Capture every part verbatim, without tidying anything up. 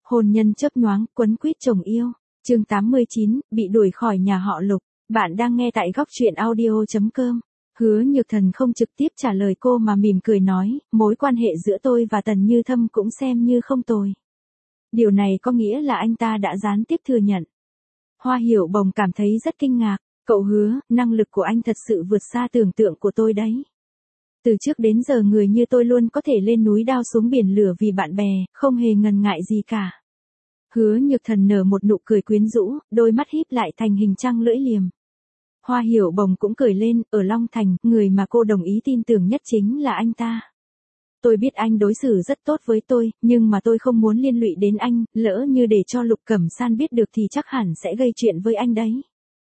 Hôn nhân chớp nhoáng, quấn quýt chồng yêu. Chương tám mươi chín, bị đuổi khỏi nhà họ Lục. Bạn đang nghe tại góc truyện audio chấm com. Hứa Nhược Thần không trực tiếp trả lời cô mà mỉm cười nói, mối quan hệ giữa tôi và Tần Như Thâm cũng xem như không tồi. Điều này có nghĩa là anh ta đã gián tiếp thừa nhận. Hoa Hiểu Bồng cảm thấy rất kinh ngạc, cậu Hứa, năng lực của anh thật sự vượt xa tưởng tượng của tôi đấy. Từ trước đến giờ người như tôi luôn có thể lên núi đao xuống biển lửa vì bạn bè, không hề ngần ngại gì cả. Hứa Nhược Thần nở một nụ cười quyến rũ, đôi mắt híp lại thành hình trăng lưỡi liềm. Hoa Hiểu Bồng cũng cười lên, ở Long Thành, người mà cô đồng ý tin tưởng nhất chính là anh ta. Tôi biết anh đối xử rất tốt với tôi, nhưng mà tôi không muốn liên lụy đến anh, lỡ như để cho Lục Cẩm San biết được thì chắc hẳn sẽ gây chuyện với anh đấy.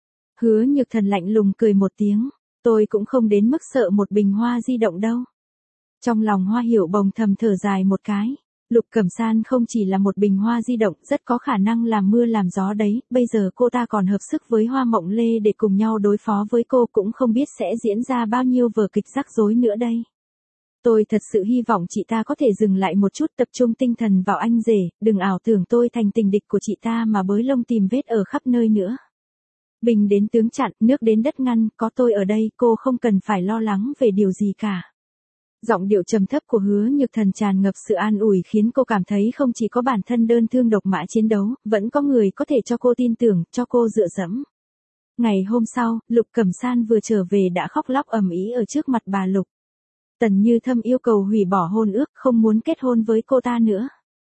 Hứa Nhược Thần lạnh lùng cười một tiếng, tôi cũng không đến mức sợ một bình hoa di động đâu. Trong lòng Hoa Hiểu Bồng thầm thở dài một cái. Lục Cẩm San không chỉ là một bình hoa di động, rất có khả năng làm mưa làm gió đấy, bây giờ cô ta còn hợp sức với Hoa Mộng Lê để cùng nhau đối phó với cô, cũng không biết sẽ diễn ra bao nhiêu vở kịch rắc rối nữa đây. Tôi thật sự hy vọng chị ta có thể dừng lại một chút, tập trung tinh thần vào anh rể, đừng ảo tưởng tôi thành tình địch của chị ta mà bới lông tìm vết ở khắp nơi nữa. Bình đến tướng chặn, nước đến đất ngăn, có tôi ở đây, cô không cần phải lo lắng về điều gì cả. Giọng điệu trầm thấp của Hứa Nhược Thần tràn ngập sự an ủi khiến cô cảm thấy không chỉ có bản thân đơn thương độc mã chiến đấu, vẫn có người có thể cho cô tin tưởng, cho cô dựa dẫm. Ngày hôm sau, Lục Cẩm San vừa trở về đã khóc lóc ầm ĩ ở trước mặt bà Lục. Tần Như Thâm yêu cầu hủy bỏ hôn ước, không muốn kết hôn với cô ta nữa.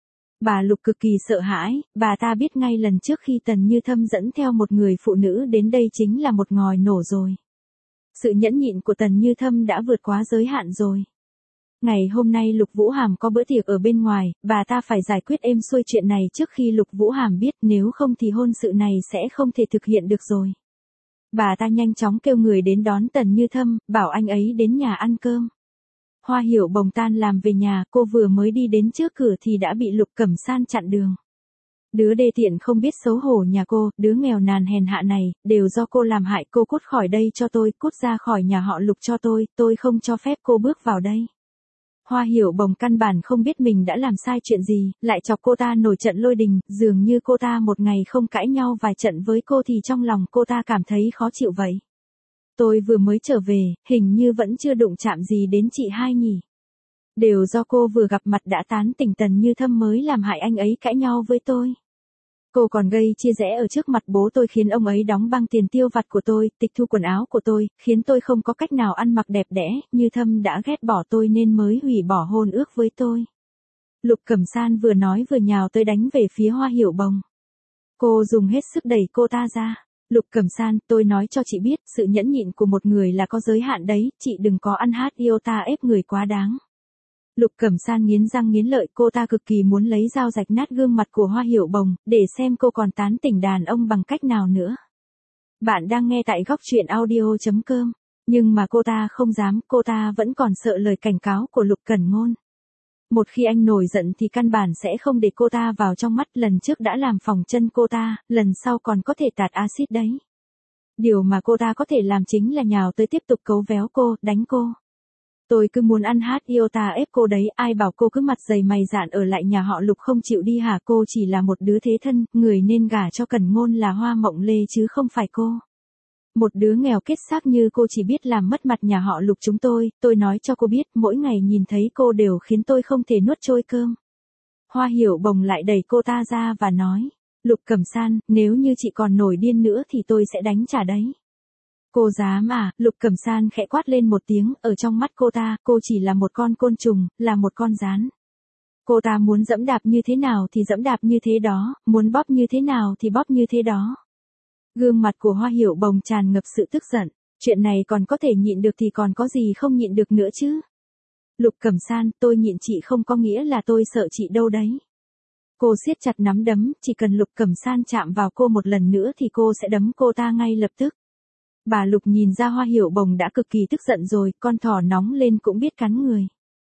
Bà Lục cực kỳ sợ hãi, bà ta biết ngay lần trước khi Tần Như Thâm dẫn theo một người phụ nữ đến đây chính là một ngòi nổ rồi. Sự nhẫn nhịn của Tần Như Thâm đã vượt quá giới hạn rồi. Ngày hôm nay Lục Vũ Hàm có bữa tiệc ở bên ngoài, bà ta phải giải quyết êm xuôi chuyện này trước khi Lục Vũ Hàm biết, nếu không thì hôn sự này sẽ không thể thực hiện được rồi. Bà ta nhanh chóng kêu người đến đón Tần Như Thâm, bảo anh ấy đến nhà ăn cơm. Hoa Hiểu Bồng tan làm về nhà, cô vừa mới đi đến trước cửa thì đã bị Lục Cẩm San chặn đường. Đứa đê tiện không biết xấu hổ nhà cô, đứa nghèo nàn hèn hạ này, đều do cô làm hại, cô cút khỏi đây cho tôi, cút ra khỏi nhà họ Lục cho tôi, tôi không cho phép cô bước vào đây. Hoa Hiểu Bồng căn bản không biết mình đã làm sai chuyện gì, lại chọc cô ta nổi trận lôi đình, dường như cô ta một ngày không cãi nhau vài trận với cô thì trong lòng cô ta cảm thấy khó chịu vậy. Tôi vừa mới trở về, hình như vẫn chưa đụng chạm gì đến chị hai nhỉ. Đều do cô vừa gặp mặt đã tán tỉnh Tần Như Thâm mới làm hại anh ấy cãi nhau với tôi. Cô còn gây chia rẽ ở trước mặt bố tôi, khiến ông ấy đóng băng tiền tiêu vặt của tôi, tịch thu quần áo của tôi, khiến tôi không có cách nào ăn mặc đẹp đẽ, Như Thâm đã ghét bỏ tôi nên mới hủy bỏ hôn ước với tôi. Lục Cẩm San vừa nói vừa nhào tới đánh về phía Hoa Hiểu Bồng. Cô dùng hết sức đẩy cô ta ra. Lục Cẩm San, tôi nói cho chị biết, sự nhẫn nhịn của một người là có giới hạn đấy, chị đừng có ăn hát yêu ta ép người quá đáng. Lục Cẩm San nghiến răng nghiến lợi, cô ta cực kỳ muốn lấy dao rạch nát gương mặt của Hoa Hiểu Bồng, để xem cô còn tán tỉnh đàn ông bằng cách nào nữa. Bạn đang nghe tại góc truyện audio chấm com, nhưng mà cô ta không dám, cô ta vẫn còn sợ lời cảnh cáo của Lục Cẩn Ngôn. Một khi anh nổi giận thì căn bản sẽ không để cô ta vào trong mắt, lần trước đã làm phỏng chân cô ta, lần sau còn có thể tạt axit đấy. Điều mà cô ta có thể làm chính là nhào tới tiếp tục cấu véo cô, đánh cô. Tôi cứ muốn ăn hát yêu ta ép cô đấy, ai bảo cô cứ mặt dày mày dạn ở lại nhà họ Lục không chịu đi hả? Cô chỉ là một đứa thế thân, người nên gả cho Cẩn Ngôn là Hoa Mộng Lê chứ không phải cô. Một đứa nghèo kết xác như cô chỉ biết làm mất mặt nhà họ Lục chúng tôi, tôi nói cho cô biết, mỗi ngày nhìn thấy cô đều khiến tôi không thể nuốt trôi cơm. Hoa Hiểu Bồng lại đẩy cô ta ra và nói, Lục Cẩm San, nếu như chị còn nổi điên nữa thì tôi sẽ đánh trả đấy. Cô dám à? Lục Cẩm San khẽ quát lên một tiếng, ở trong mắt cô ta, cô chỉ là một con côn trùng, là một con gián. Cô ta muốn dẫm đạp như thế nào thì dẫm đạp như thế đó, muốn bóp như thế nào thì bóp như thế đó. Gương mặt của Hoa Hiểu Bồng tràn ngập sự tức giận, chuyện này còn có thể nhịn được thì còn có gì không nhịn được nữa chứ. Lục Cẩm San, tôi nhịn chị không có nghĩa là tôi sợ chị đâu đấy. Cô siết chặt nắm đấm, chỉ cần Lục Cẩm San chạm vào cô một lần nữa thì cô sẽ đấm cô ta ngay lập tức. Bà Lục nhìn ra Hoa Hiểu Bồng đã cực kỳ tức giận rồi, con thỏ nóng lên cũng biết cắn người.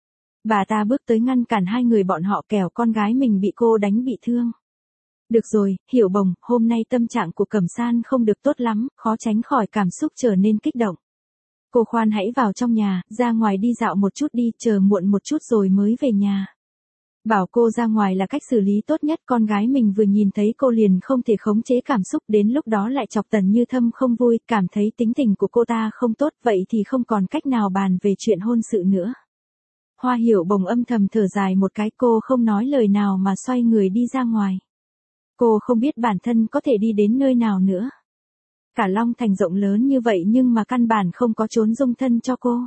Bà ta bước tới ngăn cản hai người bọn họ, kẻo con gái mình bị cô đánh bị thương. Được rồi, Hiểu Bồng, hôm nay tâm trạng của Cẩm San không được tốt lắm, khó tránh khỏi cảm xúc trở nên kích động. Cô khoan hãy vào trong nhà, ra ngoài đi dạo một chút đi, chờ muộn một chút rồi mới về nhà. Bảo cô ra ngoài là cách xử lý tốt nhất, con gái mình vừa nhìn thấy cô liền không thể khống chế cảm xúc, đến lúc đó lại chọc Tần Như Thâm không vui, cảm thấy tính tình của cô ta không tốt, vậy thì không còn cách nào bàn về chuyện hôn sự nữa. Hoa Hiểu Bồng âm thầm thở dài một cái, cô không nói lời nào mà xoay người đi ra ngoài. Cô không biết bản thân có thể đi đến nơi nào nữa. Cả Long Thành rộng lớn như vậy nhưng mà căn bản không có chốn dung thân cho cô.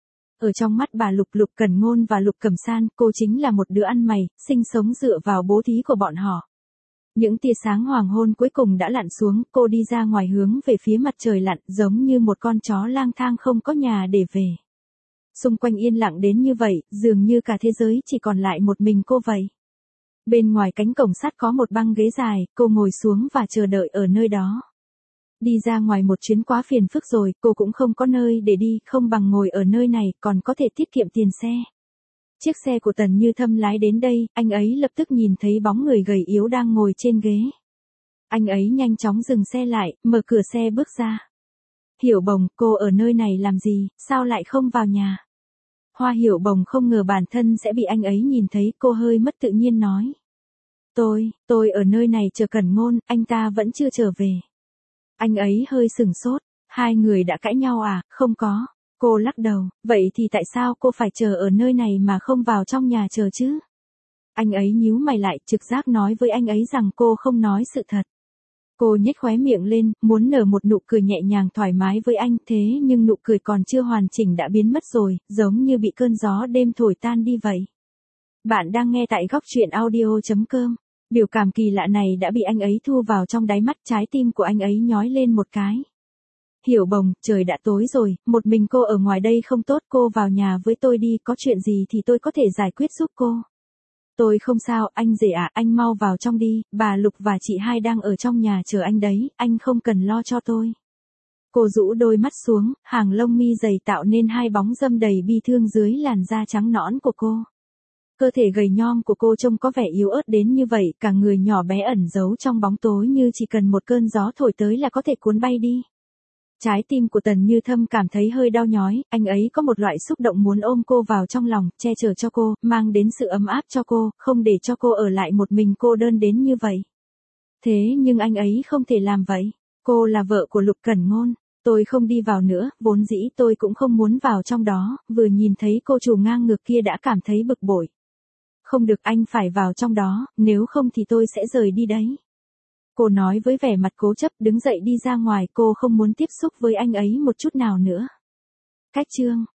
Ở trong mắt bà Lục Lục Cẩn Ngôn và Lục Cẩm San, cô chính là một đứa ăn mày, sinh sống dựa vào bố thí của bọn họ. Những tia sáng hoàng hôn cuối cùng đã lặn xuống, cô đi ra ngoài hướng về phía mặt trời lặn, giống như một con chó lang thang không có nhà để về. Xung quanh yên lặng đến như vậy, dường như cả thế giới chỉ còn lại một mình cô vậy. Bên ngoài cánh cổng sắt có một băng ghế dài, cô ngồi xuống và chờ đợi ở nơi đó. Đi ra ngoài một chuyến quá phiền phức rồi, cô cũng không có nơi để đi, không bằng ngồi ở nơi này, còn có thể tiết kiệm tiền xe. Chiếc xe của Tần Như Thâm lái đến đây, anh ấy lập tức nhìn thấy bóng người gầy yếu đang ngồi trên ghế. Anh ấy nhanh chóng dừng xe lại, mở cửa xe bước ra. Hiểu Bồng, cô ở nơi này làm gì, sao lại không vào nhà? Hoa Hiểu Bồng không ngờ bản thân sẽ bị anh ấy nhìn thấy, cô hơi mất tự nhiên nói. Tôi, tôi ở nơi này chờ Cẩn Ngôn, anh ta vẫn chưa trở về. Anh ấy hơi sừng sốt, hai người đã cãi nhau à, không có. Cô lắc đầu, vậy thì tại sao cô phải chờ ở nơi này mà không vào trong nhà chờ chứ? Anh ấy nhíu mày lại, trực giác nói với anh ấy rằng cô không nói sự thật. Cô nhếch khóe miệng lên, muốn nở một nụ cười nhẹ nhàng thoải mái với anh, thế nhưng nụ cười còn chưa hoàn chỉnh đã biến mất rồi, giống như bị cơn gió đêm thổi tan đi vậy. Bạn đang nghe tại góc truyện audio chấm com. Biểu cảm kỳ lạ này đã bị anh ấy thu vào trong đáy mắt, trái tim của anh ấy nhói lên một cái. Hiểu Bồng, trời đã tối rồi, một mình cô ở ngoài đây không tốt, cô vào nhà với tôi đi, có chuyện gì thì tôi có thể giải quyết giúp cô. Tôi không sao, anh rể à, anh mau vào trong đi, bà Lục và chị hai đang ở trong nhà chờ anh đấy, anh không cần lo cho tôi. Cô rũ đôi mắt xuống, hàng lông mi dày tạo nên hai bóng râm đầy bi thương dưới làn da trắng nõn của cô. Cơ thể gầy nhom của cô trông có vẻ yếu ớt đến như vậy, cả người nhỏ bé ẩn giấu trong bóng tối như chỉ cần một cơn gió thổi tới là có thể cuốn bay đi. Trái tim của Tần Như Thâm cảm thấy hơi đau nhói, anh ấy có một loại xúc động muốn ôm cô vào trong lòng, che chở cho cô, mang đến sự ấm áp cho cô, không để cho cô ở lại một mình cô đơn đến như vậy. Thế nhưng anh ấy không thể làm vậy. Cô là vợ của Lục Cẩn Ngôn. Tôi không đi vào nữa, vốn dĩ tôi cũng không muốn vào trong đó, vừa nhìn thấy cô chủ ngang ngược kia đã cảm thấy bực bội. Không được, anh phải vào trong đó, nếu không thì tôi sẽ rời đi đấy. Cô nói với vẻ mặt cố chấp, đứng dậy đi ra ngoài, cô không muốn tiếp xúc với anh ấy một chút nào nữa. Cách chương